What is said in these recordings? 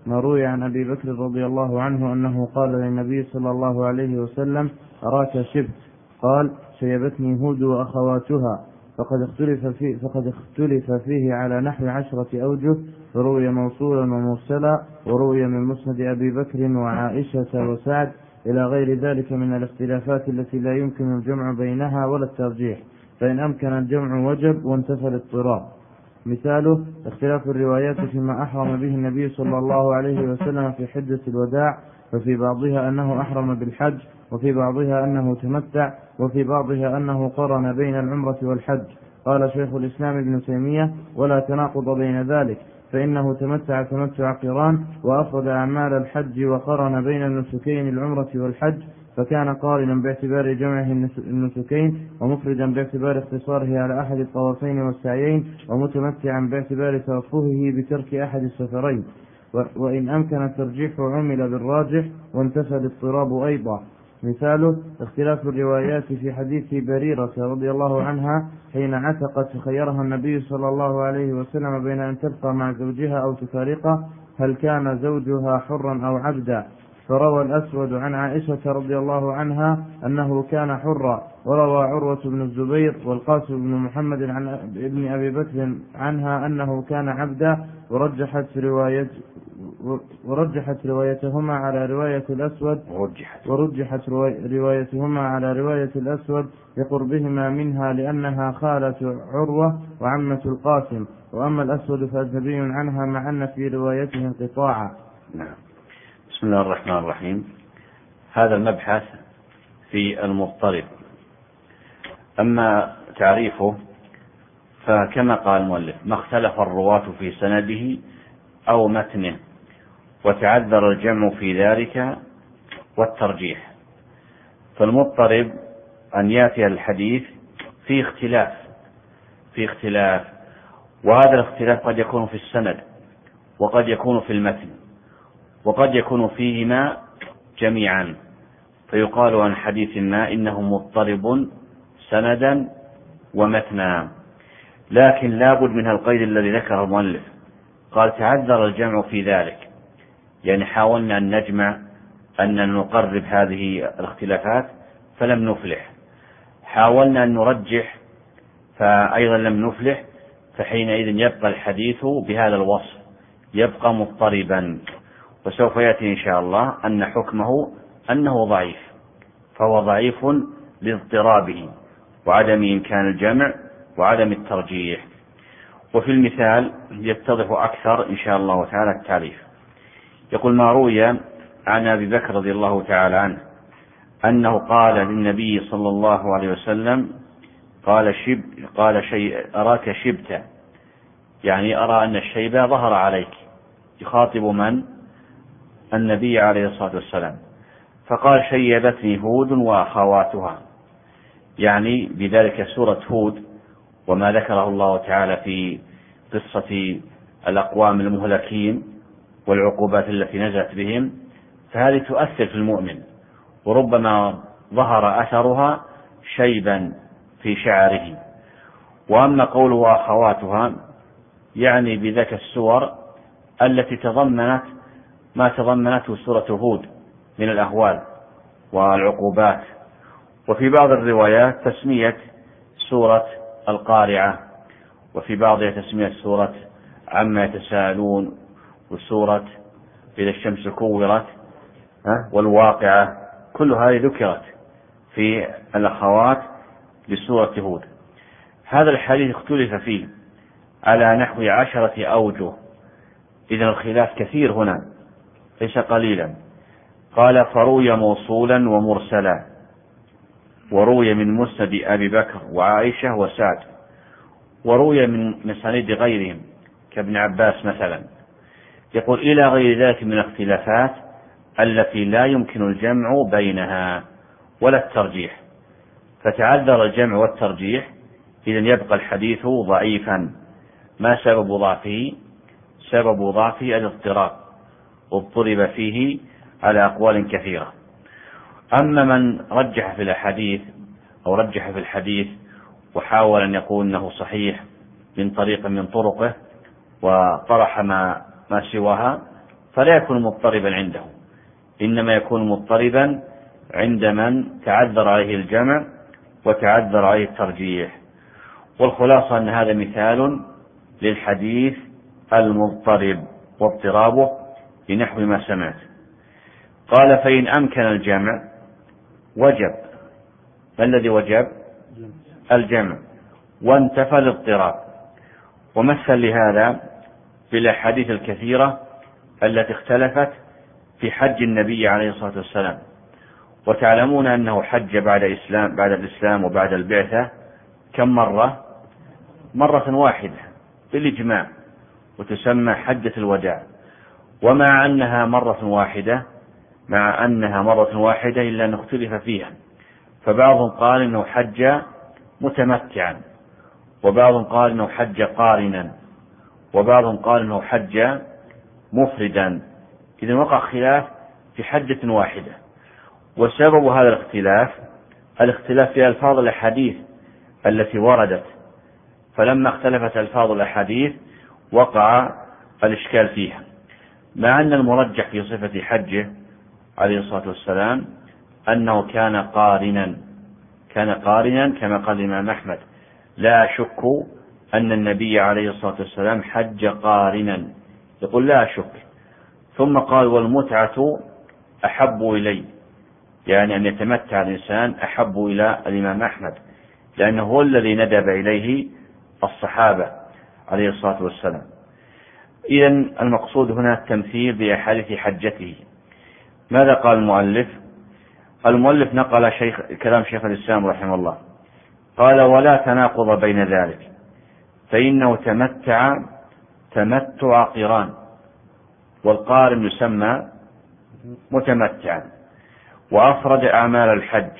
ما روي عن أبي بكر رضي الله عنه أنه قال للنبي صلى الله عليه وسلم: أراك شبت. قال: شيبتني هود وأخواتها. فقد اختلف فيه على نحو 10 أوجه، فروي موصولا ومرسلا، وروي من مسند أبي بكر وعائشة وسعد إلى غير ذلك من الاختلافات التي لا يمكن الجمع بينها ولا الترجيح، فإن أمكن الجمع وجب وانتفى الاضطراب. مثاله: اختلاف الروايات فيما أحرم به النبي صلى الله عليه وسلم في حجة الوداع، ففي بعضها أنه أحرم بالحج، وفي بعضها أنه تمتع، وفي بعضها أنه قرن بين العمرة والحج. قال شيخ الإسلام ابن تيمية: ولا تناقض بين ذلك، فإنه تمتع تمتع قران، وأفرد أعمال الحج وقرن بين النسكين العمرة والحج، فكان قارنا باعتبار جمعه النسكين، ومفردا باعتبار اختصاره على أحد الطوافين والسعيين، ومتمتعا باعتبار ترفهه بترك أحد السفرين. وإن أمكن الترجيح عمل بالراجح وانتفى الاضطراب أيضا. مثاله: اختلاف الروايات في حديث بريرة رضي الله عنها حين عتقت فخيرها النبي صلى الله عليه وسلم بين أن تبقى مع زوجها أو تفارقه، هل كان زوجها حرا أو عبدا؟ فروى الأسود عن عائشة رضي الله عنها أنه كان حرا، وروى عروة بن الزبير والقاسم بن محمد عن ابن أبي بكر عنها أنه كان عبدا، ورجحت روايتهما على رواية الأسود روايتهما على رواية الأسود لقربهما منها، لأنها خالة عروة وعمة القاسم، وأما الأسود فأجنبي عنها مع أن في روايته انقطاعا. نعم. بسم الله الرحمن الرحيم. هذا المبحث في المضطرب. أما تعريفه فكما قال المؤلف: ما اختلف الرواة في سنده أو متنه، وتعذر الجمع في ذلك والترجيح. فالمضطرب أن يأتي الحديث في اختلاف، وهذا الاختلاف قد يكون في السند، وقد يكون في المتن، وقد يكون فيهما جميعا، فيقال عن حديث ما إنه مضطرب سندا ومتنا. لكن لا بد من القيد الذي ذكره المؤلف، قال: تعذر الجمع في ذلك، يعني حاولنا أن نجمع أن نقرب هذه الاختلافات فلم نفلح، حاولنا أن نرجح فأيضا لم نفلح، فحينئذ يبقى الحديث بهذا الوصف، يبقى مضطربا. وسوف يأتي إن شاء الله أن حكمه أنه ضعيف، فهو ضعيف لاضطرابه وعدم إمكان الجمع وعدم الترجيح. وفي المثال يتضح أكثر إن شاء الله تعالى التعريف. يقول: ما روي عن أبي بكر رضي الله تعالى عنه أنه قال للنبي صلى الله عليه وسلم: أراك شبت، يعني أرى أن الشيب ظهر عليك، يخاطب من؟ النبي عليه الصلاة والسلام. فقال: شيبتني هود وأخواتها، يعني بذلك سورة هود وما ذكره الله تعالى في قصة الأقوام المهلكين والعقوبات التي نزلت بهم، فهذه تؤثر في المؤمن، وربما ظهر أثرها شيبا في شعره. وأما قوله أخواتها يعني بذلك السور التي تضمنت ما تضمنته سورة هود من الأهوال والعقوبات. وفي بعض الروايات تسمية سورة القارعة، وفي بعضها تسمية سورة عما يتساءلون، وسورة إذا الشمس كورت، والواقعة، كل هذه ذكرت في الأخوات لسورة هود. هذا الحديث اختلف فيه على نحو 10 أوجه، إذن الخلاف كثير هنا ليس قليلا. قال: فروي موصولا ومرسلا، وروي من مسند أبي بكر وعائشة وسعد، وروي من مسانيد غيرهم كابن عباس مثلا. يقول: إلى غير ذلك من الاختلافات التي لا يمكن الجمع بينها ولا الترجيح، فتعذر الجمع والترجيح، إذن يبقى الحديث ضعيفا. ما سبب ضعفه؟ سبب ضعفه الاضطراب، اضطرب فيه على أقوال كثيرة. أما من رجح في الحديث أو رجح في الحديث وحاول أن يقول أنه صحيح من طريق من طرقه وطرح ما سواها، فلا يكون مضطربا عنده، إنما يكون مضطربا عند من تعذر عليه الجمع وتعذر عليه الترجيح. والخلاصة أن هذا مثال للحديث المضطرب واضطرابه بنحو ما سمعت. قال فإن أمكن الجمع وجب. ما الذي وجب؟ الجمع، وانتفى الاضطراب. ومثل لهذا بالأحاديث الكثيرة التي اختلفت في حج النبي عليه الصلاة والسلام. وتعلمون أنه حج بعد الإسلام وبعد البعثة كم مرة؟ مرة واحدة بالإجماع، وتسمى حجة الوداع. ومع أنها مرة واحدة إلا أن اختلف فيها، فبعضهم قال إنه حج متمتعا، وبعضهم قال إنه حج قارنا، وبعضهم قال إنه حج مفردا. إذن وقع خلاف في حجة واحدة. وسبب هذا الاختلاف في ألفاظ الأحاديث التي وردت، فلما اختلفت ألفاظ الأحاديث وقع الإشكال فيها، مع أن المرجح في صفة حجه عليه الصلاة والسلام أنه كان قارنا كما قال الإمام أحمد: لا أشك أن النبي عليه الصلاة والسلام حج قارنا، يقول لا أشك. ثم قال: والمتعة أحب إلي، يعني أن يتمتع الإنسان أحب إلى الإمام أحمد، لأنه هو الذي ندب إليه الصحابة عليه الصلاة والسلام. إذن المقصود هنا التمثيل بأحاديث حجته. ماذا قال المؤلف؟ المؤلف نقل كلام شيخ الإسلام رحمه الله، قال: ولا تناقض بين ذلك، فإنه تمتع قران، والقارن يسمى متمتعا، وأفرد أعمال الحج،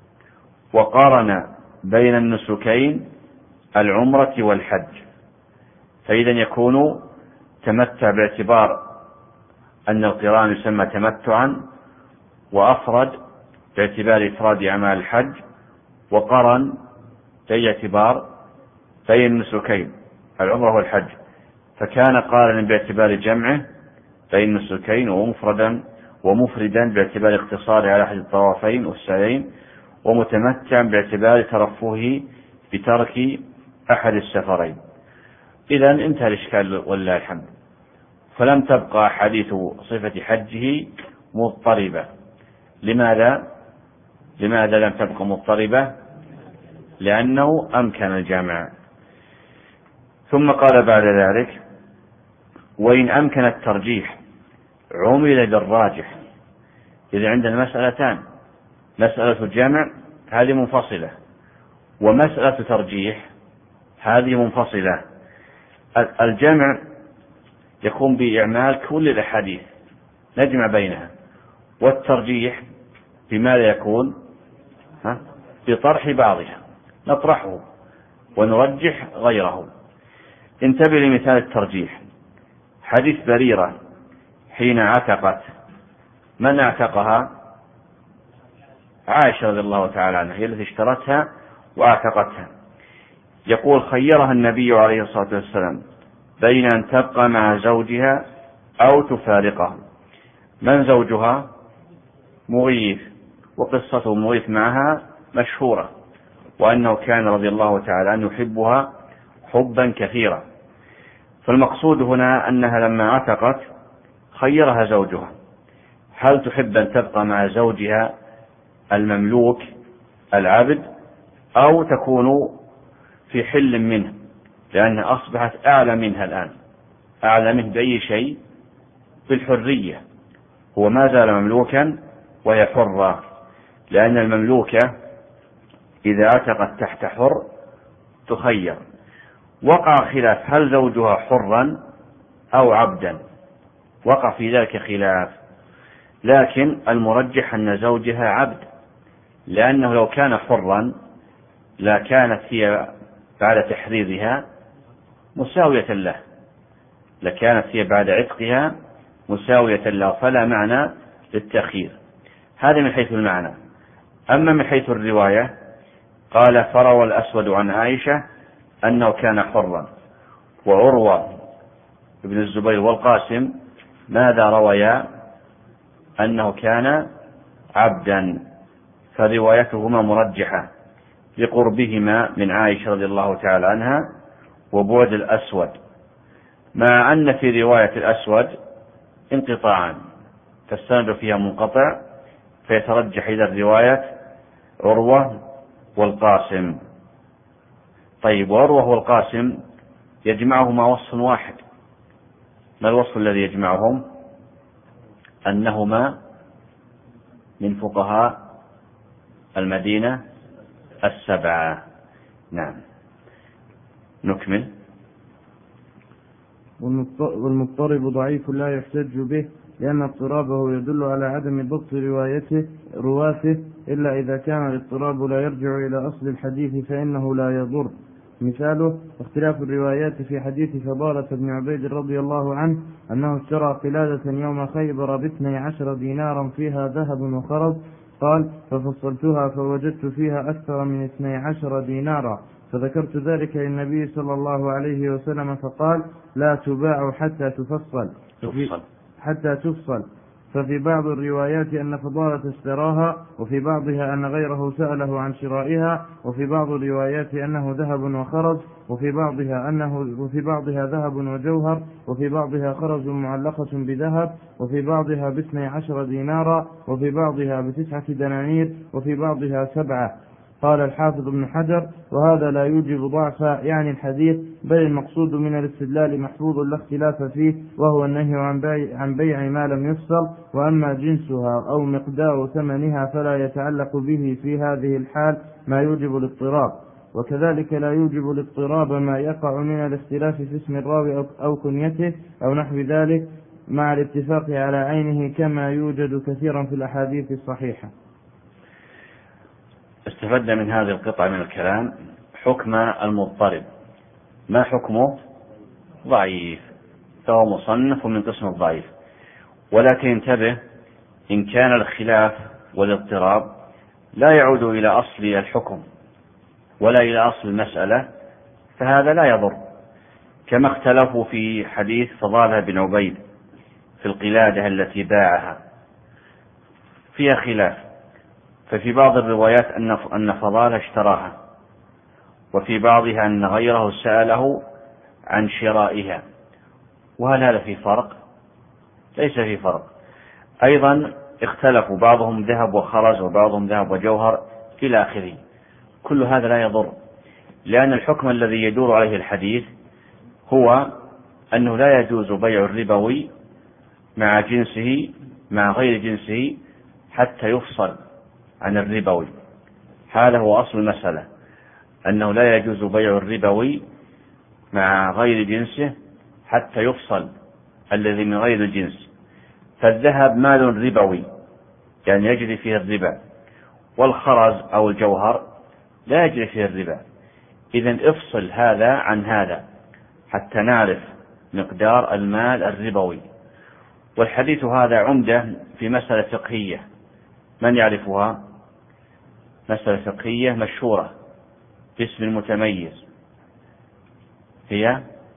وقارن بين النسكين العمرة والحج، فإذا يكون تمتع باعتبار أن القران يسمى تمتعا، وأفرد باعتبار إفراد أعمال الحج، وقرن باعتبار بين النسكين العمرة والحج، فكان قارنا باعتبار جمعه بين النسكين، ومفردا باعتبار اقتصاره على أحد الطوافين والسعيين، ومتمتعا باعتبار ترفهه بترك أحد السفرين. إذا انتهى الإشكال ولله الحمد. فلم تبقى حديث صفة حجه مضطربة. لماذا لم تبقى مضطربة؟ لأنه أمكن الجمع. ثم قال بعد ذلك: وإن أمكن الترجيح عمل بالراجح. إذا عندنا مسألتان: مسألة جمع هذه منفصلة، ومسألة ترجيح هذه منفصلة. الجمع يكون بإعمال كل الأحاديث نجمع بينها، والترجيح بماذا يكون؟ بطرح بعضها، نطرحه ونرجح غيره. انتبه لمثال الترجيح: حديث بريرة حين عتقت، من اعتقها؟ عائشة رضي الله تعالى عنها، هي التي اشترتها واعتقتها. يقول: خيرها النبي عليه الصلاة والسلام بين أن تبقى مع زوجها أو تفارقه. من زوجها؟ مغيث، وقصة مغيث معها مشهورة، وأنه كان رضي الله تعالى عنه يحبها حبا كثيرا. فالمقصود هنا أنها لما عتقت خيرها زوجها: هل تحب أن تبقى مع زوجها المملوك العبد، أو تكون في حل منه، لأنها أصبحت أعلى منها الآن، أعلى منه بأي شيء؟ بالحرية. هو ما زال مملوكا وهي حرة، لأن المملوكة إذا عتقت تحت حر تخير. وقع خلاف: هل زوجها حرا أو عبدا؟ وقع في ذلك خلاف، لكن المرجح أن زوجها عبد، لأنه لو كان حرا لا كانت هي بعد تحريرها مساوية له، لكانت هي بعد عتقها مساوية له، فلا معنى للتأخير. هذا من حيث المعنى. أما من حيث الرواية قال: فروى الأسود عن عائشة أنه كان حرا، وعروة بن الزبير والقاسم ماذا رويا؟ أنه كان عبدا، فروايتهما مرجحة لقربهما من عائشة رضي الله تعالى عنها وبعد الأسود، مع أن في رواية الأسود انقطاعا فالسند فيها منقطع، فيترجح إلى الرواية عروة والقاسم. طيب، وعروة والقاسم يجمعهما وصف واحد، ما الوصف الذي يجمعهم؟ أنهما من فقهاء المدينة السبعة. نعم، نكمل. والمضطرب ضعيف لا يحتج به، لأن اضطرابه يدل على عدم ضبط رواته، إلا إذا كان الاضطراب لا يرجع إلى أصل الحديث فإنه لا يضر. مثاله اختلاف الروايات في حديث فضالة بن عبيد رضي الله عنه أنه اشترى قلادة يوم خيبر ب12 دينارا فيها ذهب وخرز، قال: ففصلتها فوجدت فيها أكثر من 12 دينارا، فذكرت ذلك للنبي صلى الله عليه وسلم فقال: لا تباع حتى تفصل. ففي بعض الروايات أن فضالة اشتراها، وفي بعضها أن غيره سأله عن شرائها، وفي بعض الروايات أنه ذهب وخرز، وفي بعضها ذهب وجوهر، وفي بعضها خرز معلقة بذهب، وفي بعضها ب12 دينارا، وفي بعضها ب9 دنانير، وفي بعضها 7. قال الحافظ ابن حجر: وهذا لا يوجب ضعف يعني الحديث، بل المقصود من الاستدلال محفوظ لا اختلاف فيه، وهو النهي عن بيع ما لم يفصل، وأما جنسها أو مقدار ثمنها فلا يتعلق به في هذه الحال ما يوجب الاضطراب. وكذلك لا يوجب الاضطراب ما يقع من الاختلاف في اسم الراوي أو كنيته أو نحو ذلك مع الاتفاق على عينه، كما يوجد كثيرا في الأحاديث الصحيحة. استفدت من هذه القطعة من الكلام حكم المضطرب. ما حكمه؟ ضعيف، فهو مصنف من قسم الضعيف. ولكن انتبه، إن كان الخلاف والاضطراب لا يعود إلى أصل الحكم ولا إلى أصل المسألة فهذا لا يضر، كما اختلفوا في حديث فضالة بن عبيد في القلادة التي باعها، فيها خلاف، ففي بعض الروايات أن فضالة اشتراها، وفي بعضها أن غيره سأله عن شرائها. وهل هذا في فرق؟ ليس في فرق. أيضا اختلفوا، بعضهم ذهب وخرز وبعضهم ذهب وجوهر إلى آخره. كل هذا لا يضر، لأن الحكم الذي يدور عليه الحديث هو أنه لا يجوز بيع الربوي مع جنسه مع غير جنسه حتى يفصل عن الربوي. هذا هو أصل المسألة، أنه لا يجوز بيع الربوي مع غير جنسه حتى يفصل الذي من غير الجنس. فالذهب مال ربوي يعني يجري فيه الربا، والخرز أو الجوهر لا يجري فيه الربا. إذن افصل هذا عن هذا حتى نعرف مقدار المال الربوي. والحديث هذا عمدة في مسألة فقهية، من يعرفها؟ مسألة فقهية مشهورة باسم المتميز، هي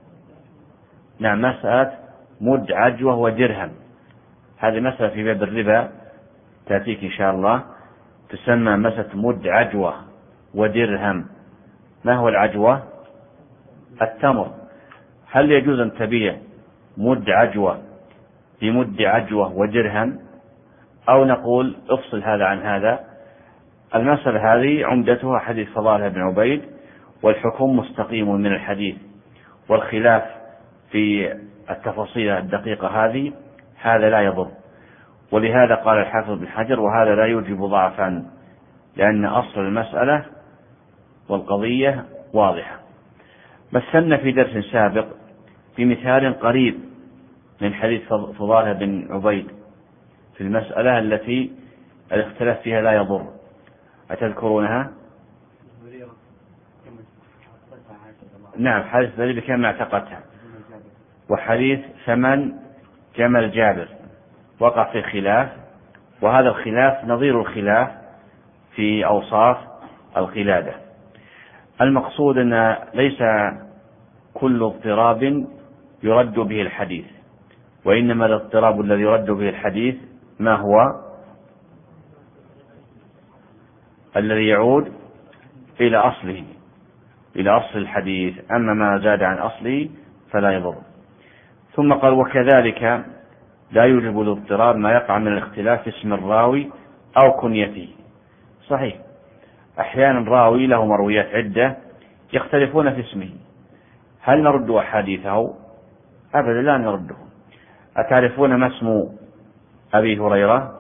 مسألة مد عجوة ودرهم. هذه مسألة في باب الربا تأتيك إن شاء الله، تسمى مسألة مد عجوة ودرهم. ما هو العجوة؟ التمر. هل يجوز أن تبيع مد عجوة بمد عجوة ودرهم، أو نقول افصل هذا عن هذا؟ المسألة هذه عمدتها حديث فضالة بن عبيد، والحكم مستقيم من الحديث، والخلاف في التفاصيل الدقيقة هذا لا يضر. ولهذا قال الحافظ بن حجر: وهذا لا يوجب ضعفا، لأن أصل المسألة والقضية واضحة. مثلنا في درس سابق بمثال قريب من حديث فضالة بن عبيد في المسألة التي الاختلاف فيها لا يضر، أتذكرونها؟ نعم، حديث ذلك كما اعتقدتها، وحديث ثمن جمل جابر وقع في خلاف، وهذا الخلاف نظير الخلاف في أوصاف القلادة. المقصود أن ليس كل اضطراب يرد به الحديث، وإنما الاضطراب الذي يرد به الحديث ما هو؟ الذي يعود إلى أصله، إلى أصل الحديث، أما ما زاد عن أصله فلا يضر. ثم قال: وكذلك لا يوجب الاضطراب ما يقع من الاختلاف في اسم الراوي أو كنيته. صحيح، أحيانا راوي له مرويات عدة يختلفون في اسمه، هل نرد أحاديثه؟ أبدا لا نرده. أتعرفون ما اسم أبي هريرة؟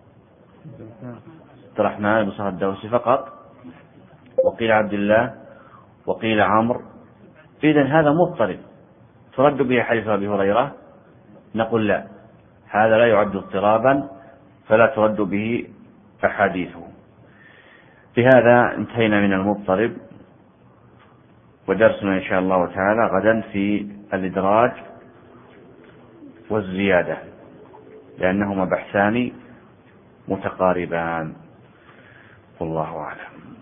عبد الرحمن بن صخر الدوسي فقط، وقيل عبد الله، وقيل عمرو. إذن هذا مضطرب، ترد به حديث أبي هريرة؟ نقول لا، هذا لا يعد اضطرابا فلا ترد به أحاديثه. بهذا انتهينا من المضطرب، ودرسنا إن شاء الله تعالى غدا في الإدراج والزيادة، لأنهما بحثان متقاربان، والله أعلم.